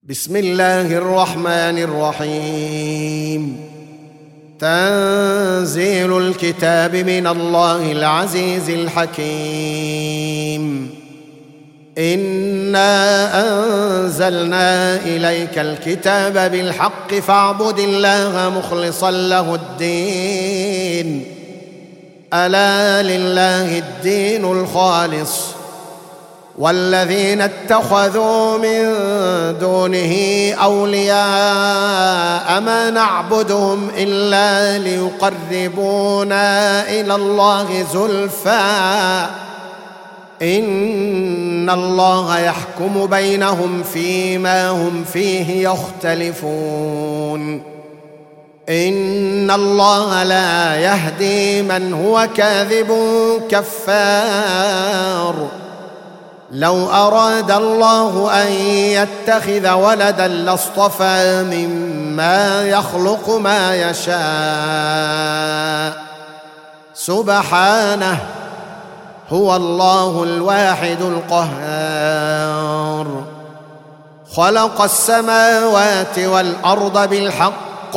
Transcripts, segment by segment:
بسم الله الرحمن الرحيم. تنزيل الكتاب من الله العزيز الحكيم. إنا أنزلنا إليك الكتاب بالحق فاعبد الله مخلصا له الدين. ألا لله الدين الخالص والذين اتخذوا من دونه أولياء ما نعبدهم إلا ليقربونا إلى الله زلفى إن الله يحكم بينهم فيما هم فيه يختلفون. إن الله لا يهدي من هو كاذب كفار. لو أراد الله أن يتخذ ولدا لاصطفى مما يخلق ما يشاء سبحانه هو الله الواحد القهار. خلق السماوات والأرض بالحق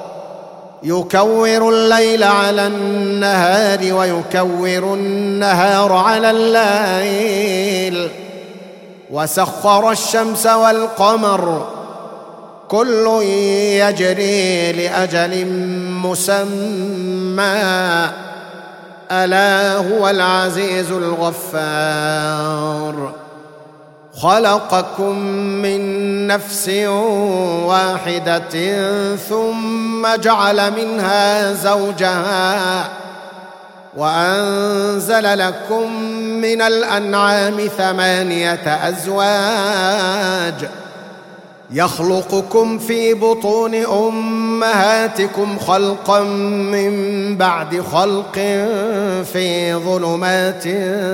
يكور الليل على النهار ويكور النهار على الليل وسخر الشمس والقمر كل يجري لأجل مسمى ألا هو العزيز الغفار. خلقكم من نفس واحدة ثم جعل منها زوجها وأنزل لكم من الأنعام 8 أزواج يخلقكم في بطون أمهاتكم خلقا من بعد خلق في ظلمات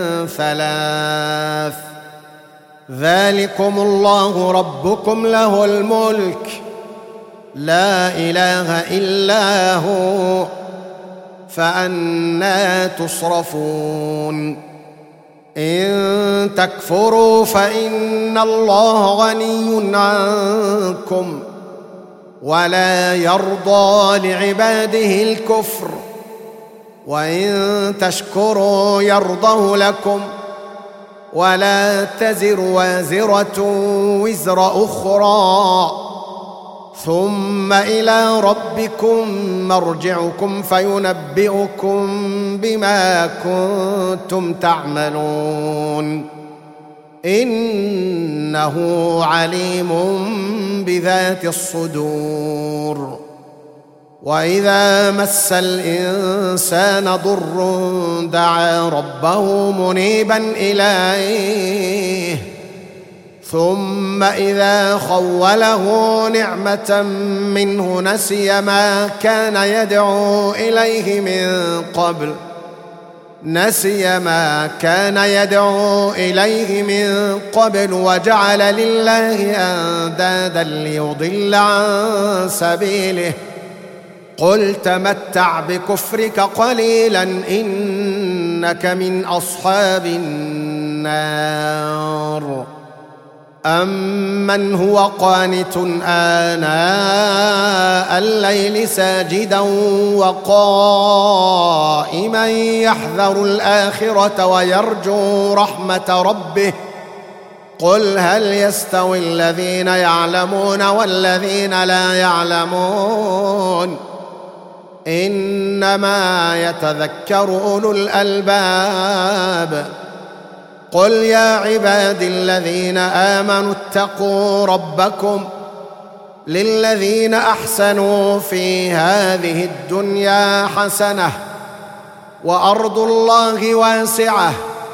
3 ذلكم الله ربكم له الملك لا إله إلا هو فأنى تصرفون. إن تكفروا فإن الله غني عنكم ولا يرضى لعباده الكفر وإن تشكروا يرضه لكم ولا تزر وازرة وزر أخرى ثم إلى ربكم مرجعكم فينبئكم بما كنتم تعملون إنه عليم بذات الصدور. وإذا مس الإنسان ضر دعا ربه منيبا إليه ثم إذا خوله نعمة منه نسي ما كان يدعو إليه من قبل وجعل لله أندادا ليضل عن سبيله قل تمتع بكفرك قليلا إنك من أصحاب النار. أمن هو قانت آناء الليل ساجدا وقائما يحذر الآخرة ويرجو رحمة ربه قل هل يستوي الذين يعلمون والذين لا يعلمون إنما يتذكر أولو الألباب. قل يا عبادي الذين آمنوا اتقوا ربكم للذين أحسنوا في هذه الدنيا حسنة وأرض الله واسعة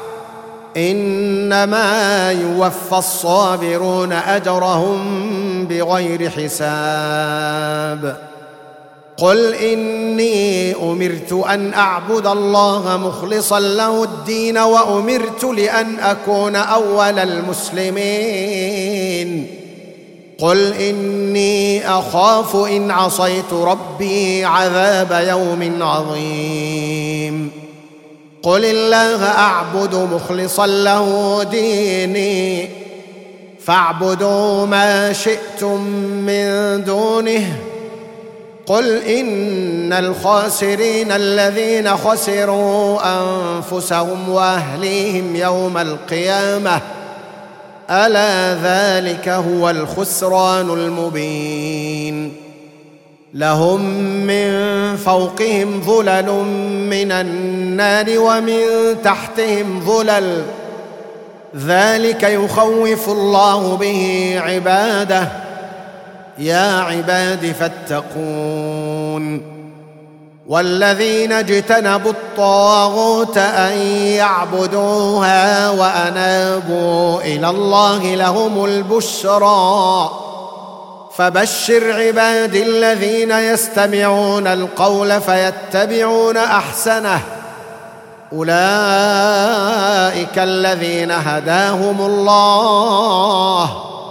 إنما يوفى الصابرون أجرهم بغير حساب. قل إني أمرت أن أعبد الله مخلصا له الدين وأمرت لأن أكون أول المسلمين. قل إني أخاف إن عصيت ربي عذاب يوم عظيم. قل الله أعبد مخلصا له ديني فاعبدوا ما شئتم من دونه قل إن الخاسرين الذين خسروا أنفسهم وأهليهم يوم القيامة ألا ذلك هو الخسران المبين لهم من فوقهم ظلل من النار ومن تحتهم ظلل ذلك يخوف الله به عباده يا عباد فاتقون والذين اجتنبوا الطاغوت أن يعبدوها وأنابوا إلى الله لهم البشرى فبشر عبادي الذين يستمعون القول فيتبعون أحسنه أولئك الذين هداهم الله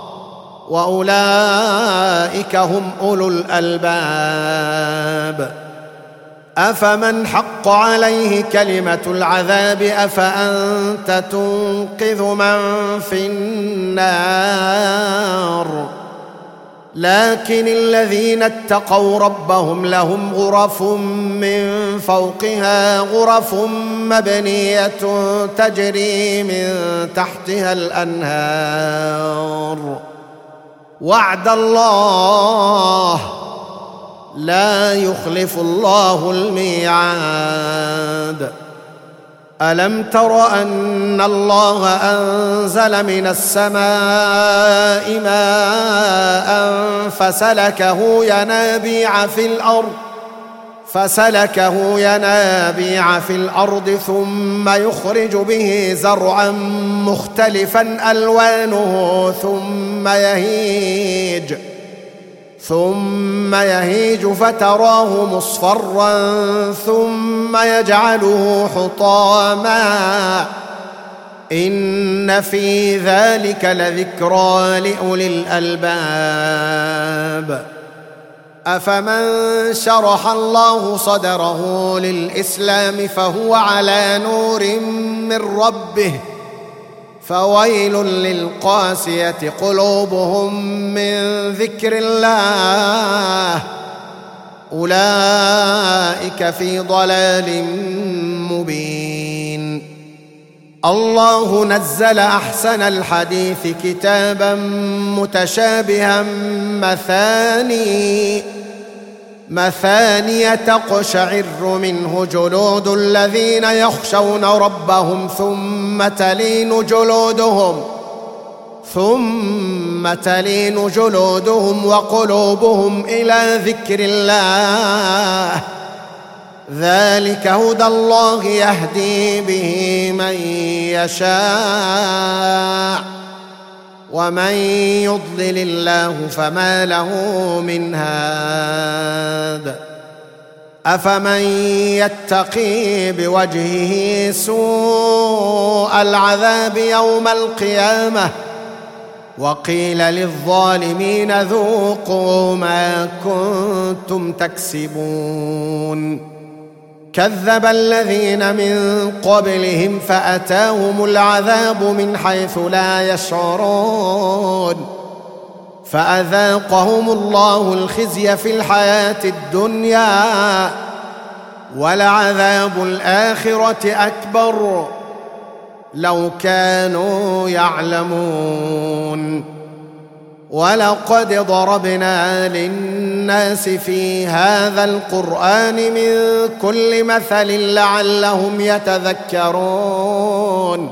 وأولئك هم أولو الألباب أفمن حق عليه كلمة العذاب أفأنت تنقذ من في النار لكن الذين اتقوا ربهم لهم غرف من فوقها غرف مبنية تجري من تحتها الأنهار وعد الله لا يخلف الله الميعاد ألم تر أن الله أنزل من السماء ماء فسلكه ينابيع في الأرض ثم يخرج به زرعا مختلفا ألوانه ثم يهيج فتراه مصفرا ثم يجعله حطاما إن في ذلك لذكرى لأولي الألباب أفمن شرح الله صدره للإسلام فهو على نور من ربه فويل للقاسية قلوبهم من ذكر الله أولئك في ضلال مبين الله نزل أحسن الحديث كتابا متشابها مثانية تقشعر منه جلود الذين يخشون ربهم ثم تلين جلودهم وقلوبهم إلى ذكر الله ذلك هدى الله يهدي به من يشاء ومن يضلل الله فما له من هاد أفمن يتقي بوجهه سوء العذاب يوم القيامة وقيل للظالمين ذوقوا ما كنتم تكسبون كذب الذين من قبلهم فأتاهم العذاب من حيث لا يشعرون فأذاقهم الله الخزي في الحياة الدنيا ولعذاب الآخرة أكبر لو كانوا يعلمون ولقد ضربنا للناس في هذا القرآن من كل مثل لعلهم يتذكرون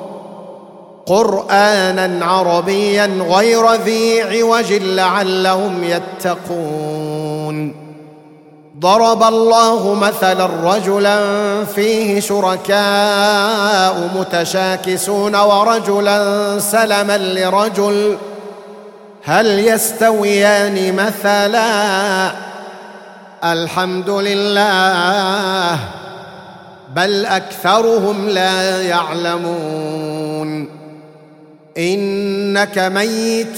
قرآنا عربيا غير ذي عوج لعلهم يتقون ضرب الله مثلا رجلا فيه شركاء متشاكسون ورجلا سلما لرجل هل يستويان مثلا الحمد لله بل أكثرهم لا يعلمون إنك ميت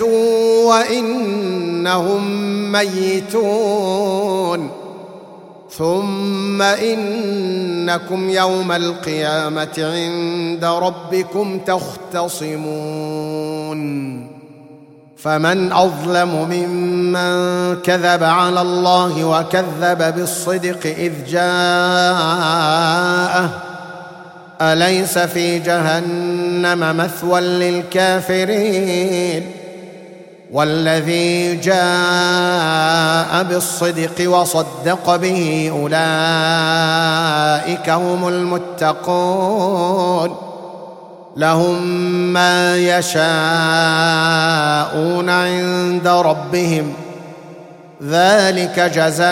وإنهم ميتون ثم إنكم يوم القيامة عند ربكم تختصمون فمن أظلم ممن كذب على الله وكذب بالصدق إذ جاءه أليس في جهنم مثوى للكافرين والذي جاء بالصدق وصدق به أولئك هم المتقون لهم ما يشاءون عند ربهم ذلك جزاء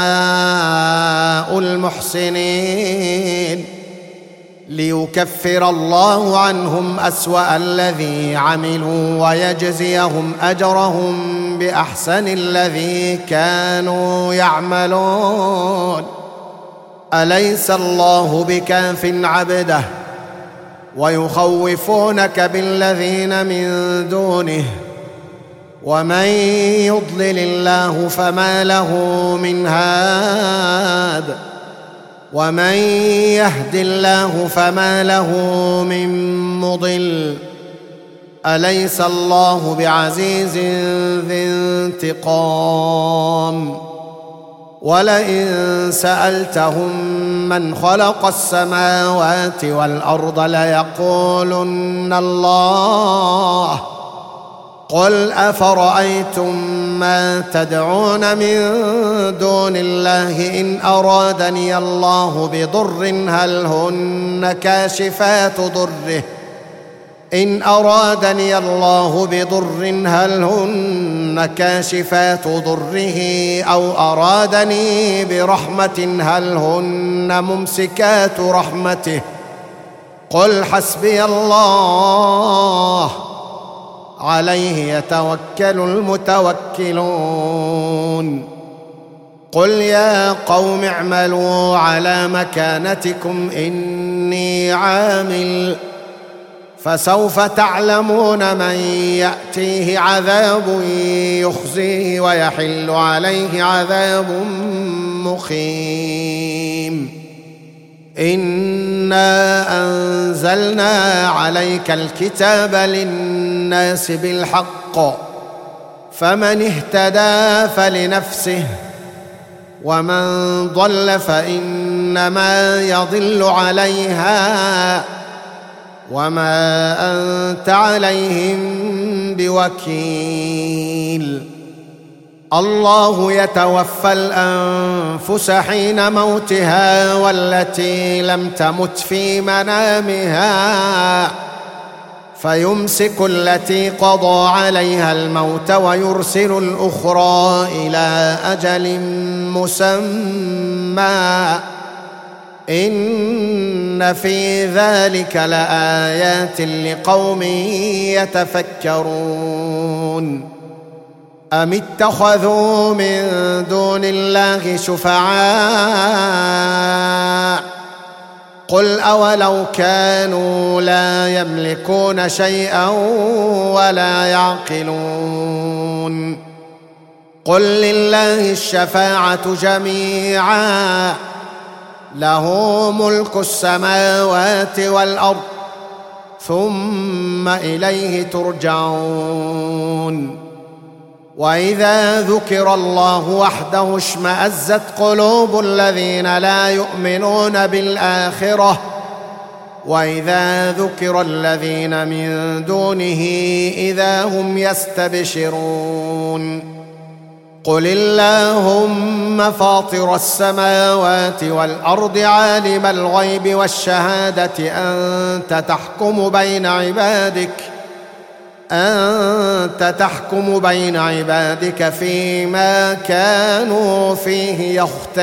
المحسنين ليكفر الله عنهم أسوأ الذي عملوا ويجزيهم أجرهم بأحسن الذي كانوا يعملون أليس الله بكاف عبده ويخوفونك بالذين من دونه ومن يضلل الله فما له من هاد ومن يهد الله فما له من مضل أليس الله بعزيز ذي انتقام ولئن سألتهم من خلق السماوات والأرض ليقولن الله قل أفرأيتم ما تدعون من دون الله إن أرادني الله بضر هل هن كاشفات ضره إن أرادني الله بضر هل هن كاشفات ضره أو أرادني برحمة هل هن ممسكات رحمته قل حسبي الله عليه يتوكل المتوكلون قل يا قوم اعملوا على مكانتكم إني عامل فسوف تعلمون من يأتيه عذاب يخزيه ويحل عليه عذاب مقيم إنا أنزلنا عليك الكتاب للناس بالحق فمن اهتدى فلنفسه ومن ضل فإنما يضل عليها وما أنت عليهم بوكيل الله يتوفى الأنفس حين موتها والتي لم تمت في منامها فيمسك التي قضى عليها الموت ويرسل الأخرى إلى أجل مسمى إن في ذلك لآيات لقوم يتفكرون أم اتخذوا من دون الله شفعاء قل أولو كانوا لا يملكون شيئا ولا يعقلون قل لله الشفاعة جميعا له ملك السماوات والأرض ثم إليه ترجعون وإذا ذكر الله وحده اشمأزت قلوب الذين لا يؤمنون بالآخرة وإذا ذكر الذين من دونه إذا هم يستبشرون قل اللهم فاطر السماوات والأرض عالم الغيب والشهادة أنت تحكم بين عبادك فيما كانوا فيه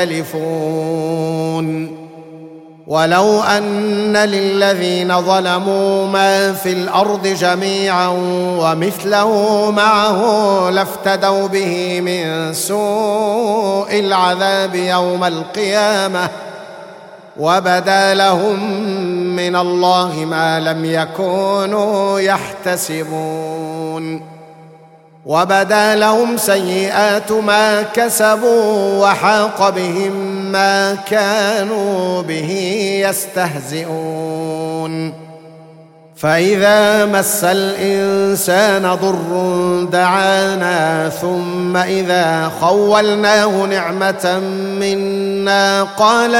يختلفون ولو أن للذين ظلموا ما في الأرض جميعا ومثله معه لافتدوا به من سوء العذاب يوم القيامة وبدا لهم من الله ما لم يكونوا يحتسبون وبدا لهم سيئات ما كسبوا وحاق بهم ما كانوا به يستهزئون فإذا مس الإنسان ضر دعانا ثم إذا خولناه نعمة منا قال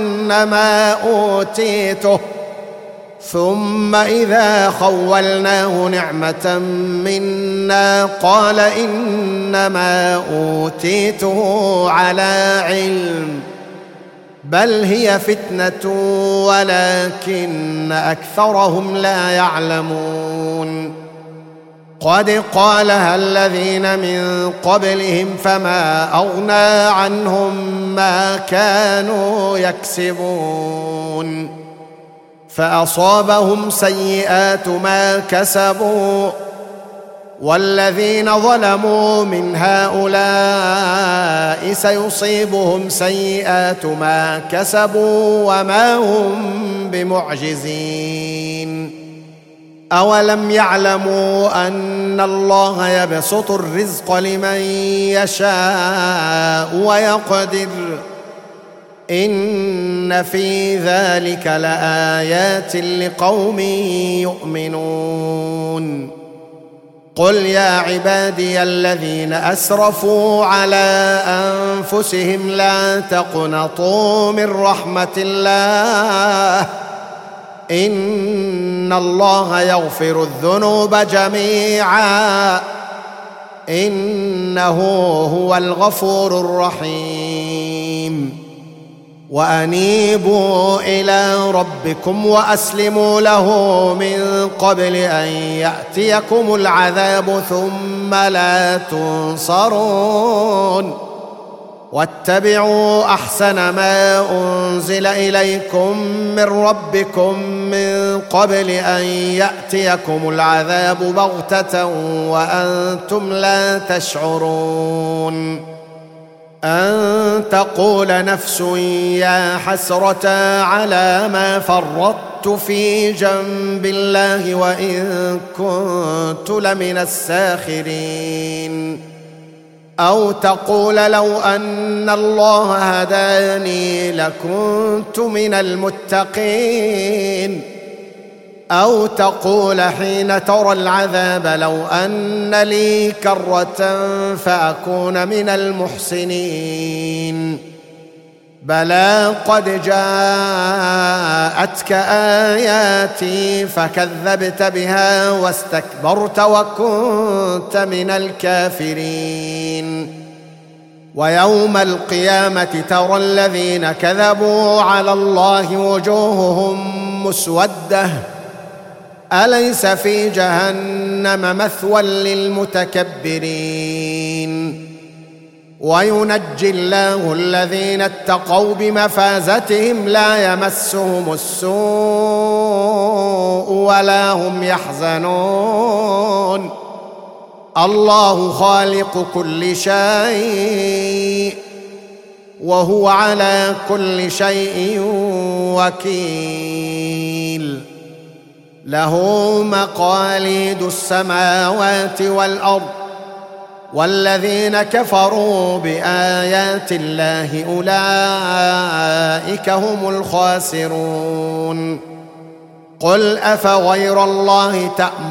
إنما أوتيته على علم بل هي فتنة ولكن أكثرهم لا يعلمون قد قالها الذين من قبلهم فما أغنى عنهم ما كانوا يكسبون فأصابهم سيئات ما كسبوا والذين ظلموا من هؤلاء سيصيبهم سيئات ما كسبوا وما هم بمعجزين أولم يعلموا أن الله يبسط الرزق لمن يشاء ويقدر إن في ذلك لآيات لقوم يؤمنون قل يا عبادي الذين أسرفوا على أنفسهم لا تقنطوا من رحمة الله إن الله يغفر الذنوب جميعا إنه هو الغفور الرحيم وأنيبوا إلى ربكم وأسلموا له من قبل أن يأتيكم العذاب ثم لا تنصرون واتبعوا أحسن ما أنزل إليكم من ربكم من قبل أن يأتيكم العذاب بغتة وأنتم لا تشعرون أن تقول نفس يا حسرة على ما فرطت في جنب الله وإن كنت لمن الساخرين أو تقول لو أن الله هداني لكنت من المتقين أو تقول حين ترى العذاب لو أن لي كرة فأكون من المحسنين بلى قد جاءتك آياتي فكذبت بها واستكبرت وكنت من الكافرين ويوم القيامة ترى الذين كذبوا على الله وجوههم مسودة أليس في جهنم مثوى للمتكبرين وينجي الله الذين اتقوا بمفازتهم لا يمسهم السوء ولا هم يحزنون الله خالق كل شيء وهو على كل شيء وكيل له مقاليد السماوات والأرض والذين كفروا بآيات الله أولئك هم الخاسرون قل أفغير الله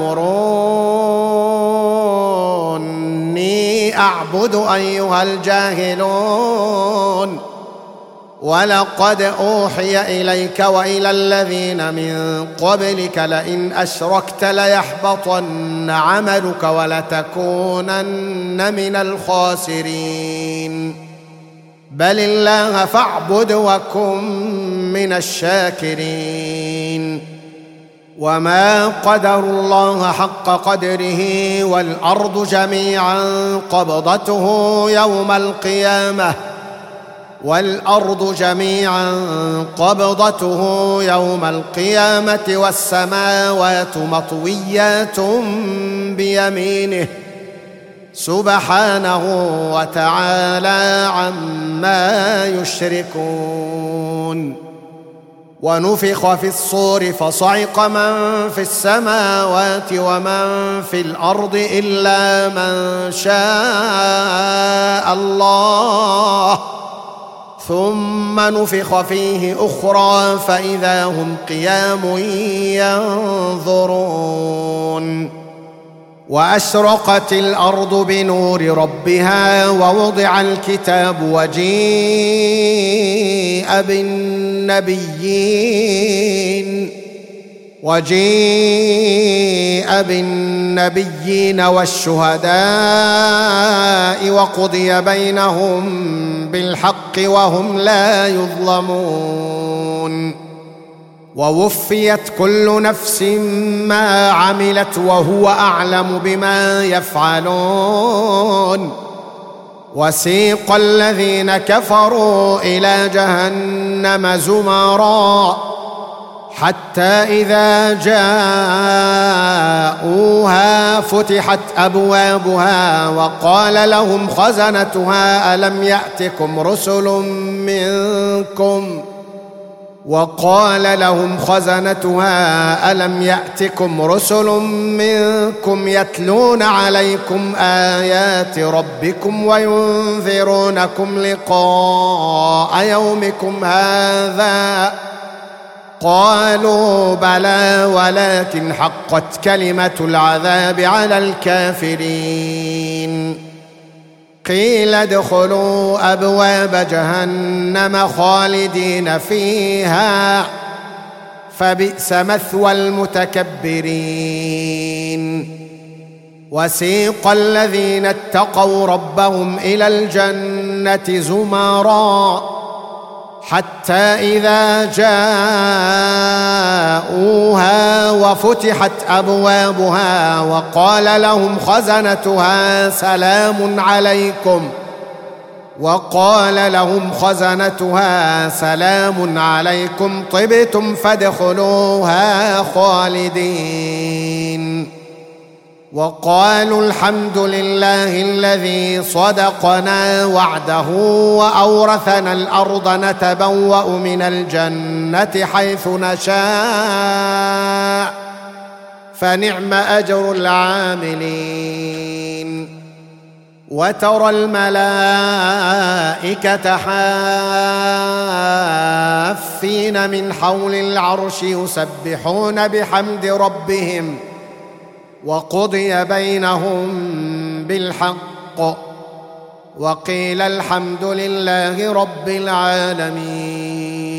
تأمروني أعبد أيها الجاهلون ولقد أوحي إليك وإلى الذين من قبلك لئن أشركت ليحبطن عملك ولتكونن من الخاسرين بل الله فاعبد وكن من الشاكرين وما قدروا الله حق قدره والأرض جميعا قبضته يوم القيامة والسماوات مطويات بيمينه سبحانه وتعالى عما يشركون ونفخ في الصور فصعق من في السماوات ومن في الأرض إلا من شاء الله ثم ثم نفخ فيه أخرى فإذا هم قيام ينظرون وأشرقت الأرض بنور ربها ووضع الكتاب وجيء بالنبيين والشهداء وقضي بينهم بالحق وهم لا يظلمون ووفيت كل نفس ما عملت وهو أعلم بما يفعلون وسيق الذين كفروا إلى جهنم زمرا حتى إذا جاءوها فتحت أبوابها وقال لهم خزنتها ألم يأتكم رسل منكم يتلون عليكم آيات ربكم وينذرونكم لقاء يومكم هذا قالوا بلى ولكن حقت كلمة العذاب على الكافرين قيل ادخلوا أبواب جهنم خالدين فيها فبئس مثوى المتكبرين وسيق الذين اتقوا ربهم إلى الجنة زمرا حتى إذا جاءوها وفتحت أبوابها وقال لهم خزنتها سلام عليكم طبتم فادخلوها خالدين وقالوا الحمد لله الذي صدقنا وعده وأورثنا الأرض نتبوأ من الجنة حيث نشاء فنعم أجر العاملين وترى الملائكة حافين من حول العرش يسبحون بحمد ربهم وقضي بينهم بالحق وقيل الحمد لله رب العالمين